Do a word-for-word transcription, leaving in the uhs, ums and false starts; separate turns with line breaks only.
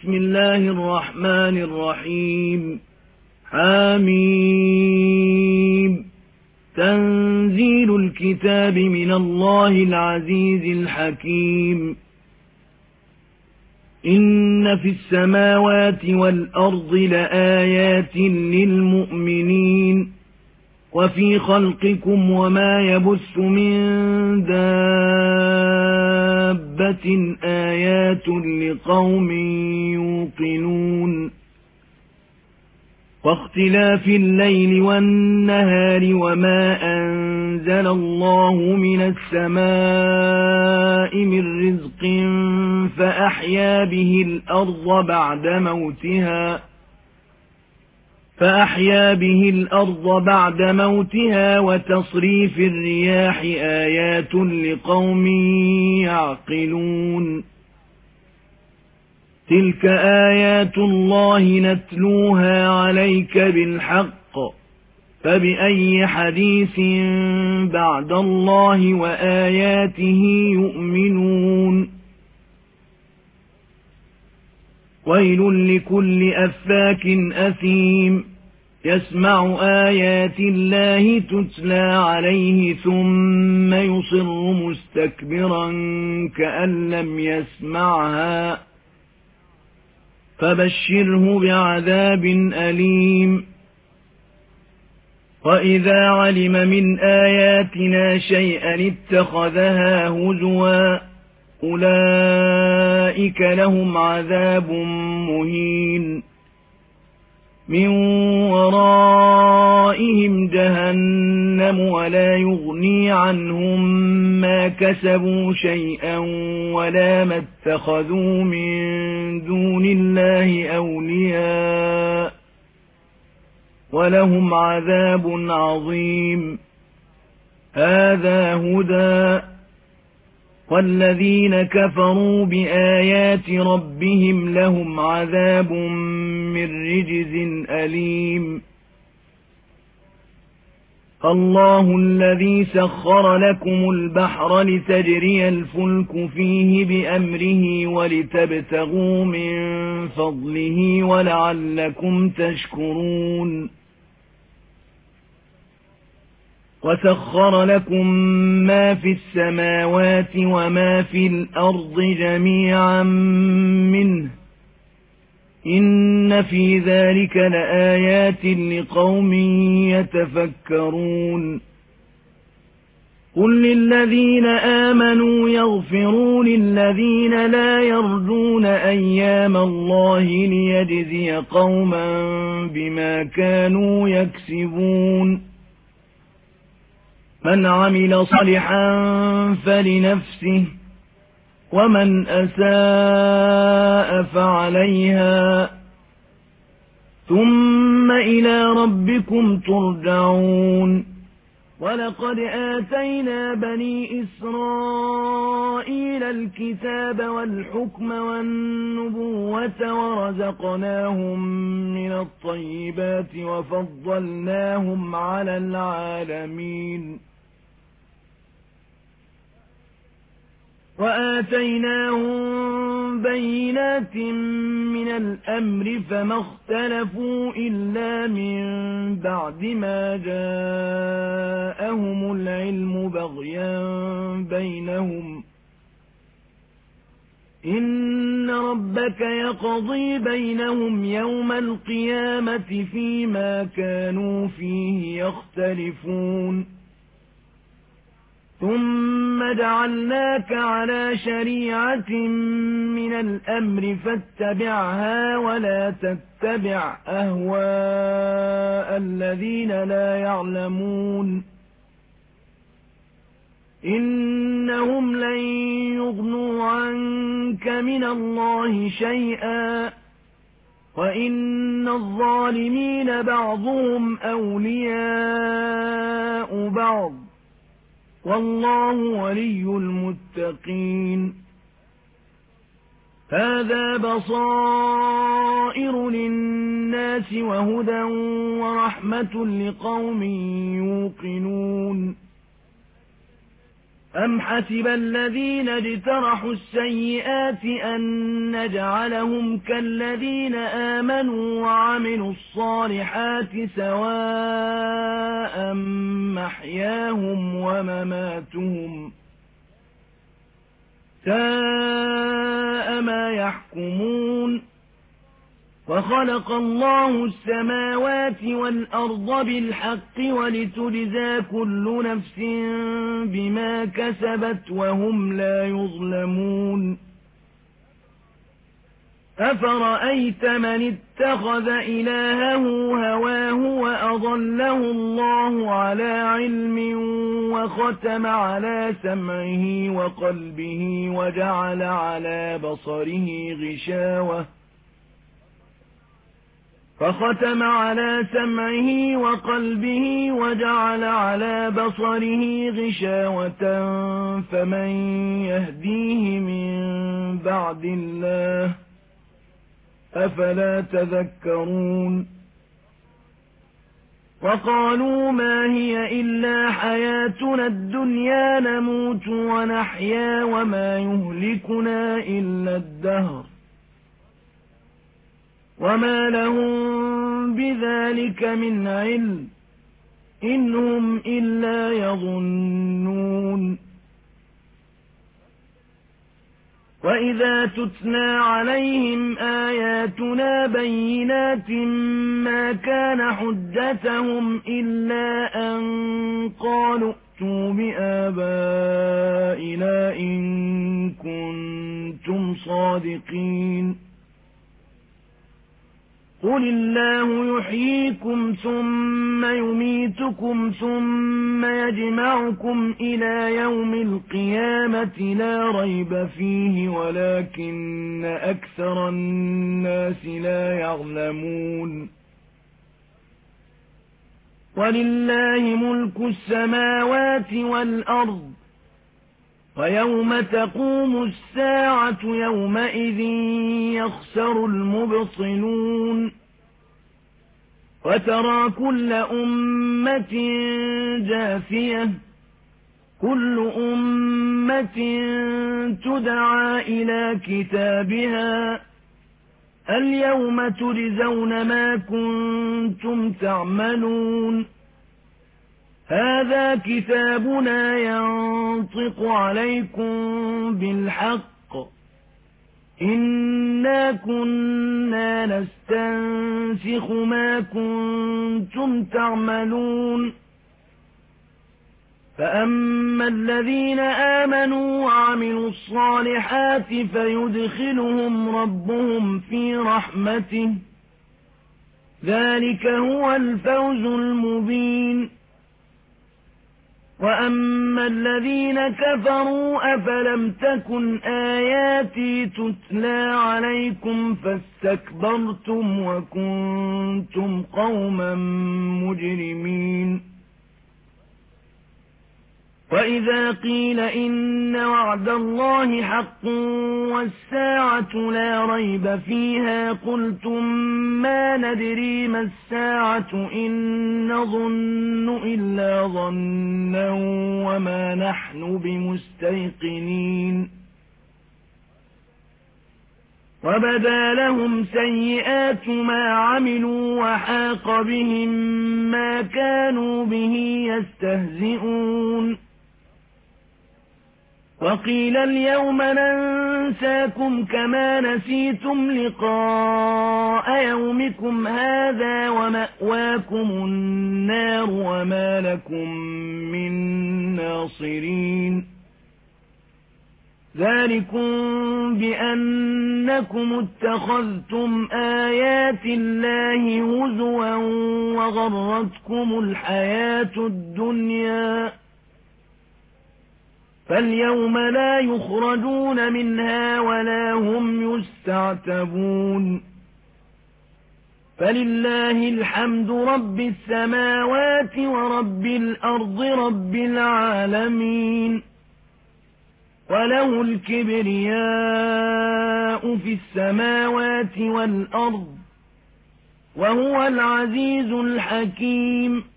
بسم الله الرحمن الرحيم حميم تنزيل الكتاب من الله العزيز الحكيم إن في السماوات والأرض لآيات للمؤمنين وفي خلقكم وما يبث من دابة آيات لقوم يوقنون واختلاف الليل والنهار وما أنزل الله من السماء من رزق فأحيا به الأرض بعد موتها فأحيا به الأرض بعد موتها وتصريف الرياح آيات لقوم يعقلون تلك آيات الله نتلوها عليك بالحق فبأي حديث بعد الله وآياته يؤمنون ويل لكل أفاك أثيم يسمع آيات الله تتلى عليه ثم يصر مستكبرا كأن لم يسمعها فبشره بعذاب أليم وإذا علم من آياتنا شيئا اتخذها هزوا أولئك لهم عذاب مهين من ورائهم جهنم ولا يغني عنهم ما كسبوا شيئا ولا ما اتخذوا من دون الله أولياء ولهم عذاب عظيم هذا هدى والذين كفروا بآيات ربهم لهم عذاب من رجز أليم الله الذي سخر لكم البحر لتجري الفلك فيه بأمره ولتبتغوا من فضله ولعلكم تشكرون وسخر لكم ما في السماوات وما في الأرض جميعا منه إن في ذلك لآيات لقوم يتفكرون قل للذين آمنوا يغفروا للذين لا يرجون أيام الله ليجزي قوما بما كانوا يكسبون من عمل صالحا فلنفسه ومن أساء فعليها ثم إلى ربكم ترجعون ولقد آتينا بني إسرائيل الكتاب والحكم والنبوة ورزقناهم من الطيبات وفضلناهم على العالمين وآتيناهم بينات من الأمر فما اختلفوا إلا من بعد ما جاءهم العلم بغيا بينهم إن ربك يقضي بينهم يوم القيامة فيما كانوا فيه يختلفون ثم جعلناك على شريعة من الأمر فاتبعها ولا تتبع أهواء الذين لا يعلمون إنهم لن يغنوا عنك من الله شيئا وإن الظالمين بعضهم أولياء بعض والله ولي المتقين هذا بصائر للناس وهدى ورحمة لقوم يوقنون أم حسب الذين اجترحوا السيئات أن نجعلهم كالذين آمنوا وعملوا الصالحات سواء محياهم ومماتهم ساء ما يحكمون وخلق الله السماوات والأرض بالحق ولتجزى كل نفس بما كسبت وهم لا يظلمون أفرأيت من اتخذ إلهه هواه وأضله الله على علم وختم على سمعه وقلبه وجعل على بصره غشاوة فختم على سمعه وقلبه وجعل على بصره غشاوة فمن يهديه من بعد الله أفلا تذكرون وقالوا ما هي إلا حياتنا الدنيا نموت ونحيا وما يهلكنا إلا الدهر وما لهم بذلك من علم إن هم إلا يظنون وإذا تتلى عليهم آياتنا بينات ما كان حجتهم إلا أن قالوا ائتوا بآبائنا إن كنتم صادقين قل الله يحييكم ثم يميتكم ثم يجمعكم إلى يوم القيامة لا ريب فيه ولكن أكثر الناس لا يعلمون ولله ملك السماوات والأرض ويوم تقوم الساعة يومئذ يخسر المبطلون وترى كل أمة جاثية كل أمة تدعى إلى كتابها اليوم تجزون ما كنتم تعملون هذا كتابنا ينطق عليكم بالحق إنا كنا نستنسخ ما كنتم تعملون فأما الذين آمنوا وعملوا الصالحات فيدخلهم ربهم في رحمته ذلك هو الفوز المبين وأما الذين كفروا أفلم تكن آياتي تتلى عليكم فاستكبرتم وكنتم قوما مجرمين وإذا قيل إن وعد الله حق والساعة لا ريب فيها قلتم ما ندري ما الساعة إن نظن إلا ظنا وما نحن بمستيقنين وبدا لهم سيئات ما عملوا وحاق بهم ما كانوا به يستهزئون وقيل اليوم ننساكم كما نسيتم لقاء يومكم هذا ومأواكم النار وما لكم من ناصرين ذلكم بأنكم اتخذتم آيات الله هزوا وغرتكم الحياة الدنيا فاليوم لا يخرجون منها ولا هم يستعتبون فلله الحمد رب السماوات ورب الأرض رب العالمين وله الكبرياء في السماوات والأرض وهو العزيز الحكيم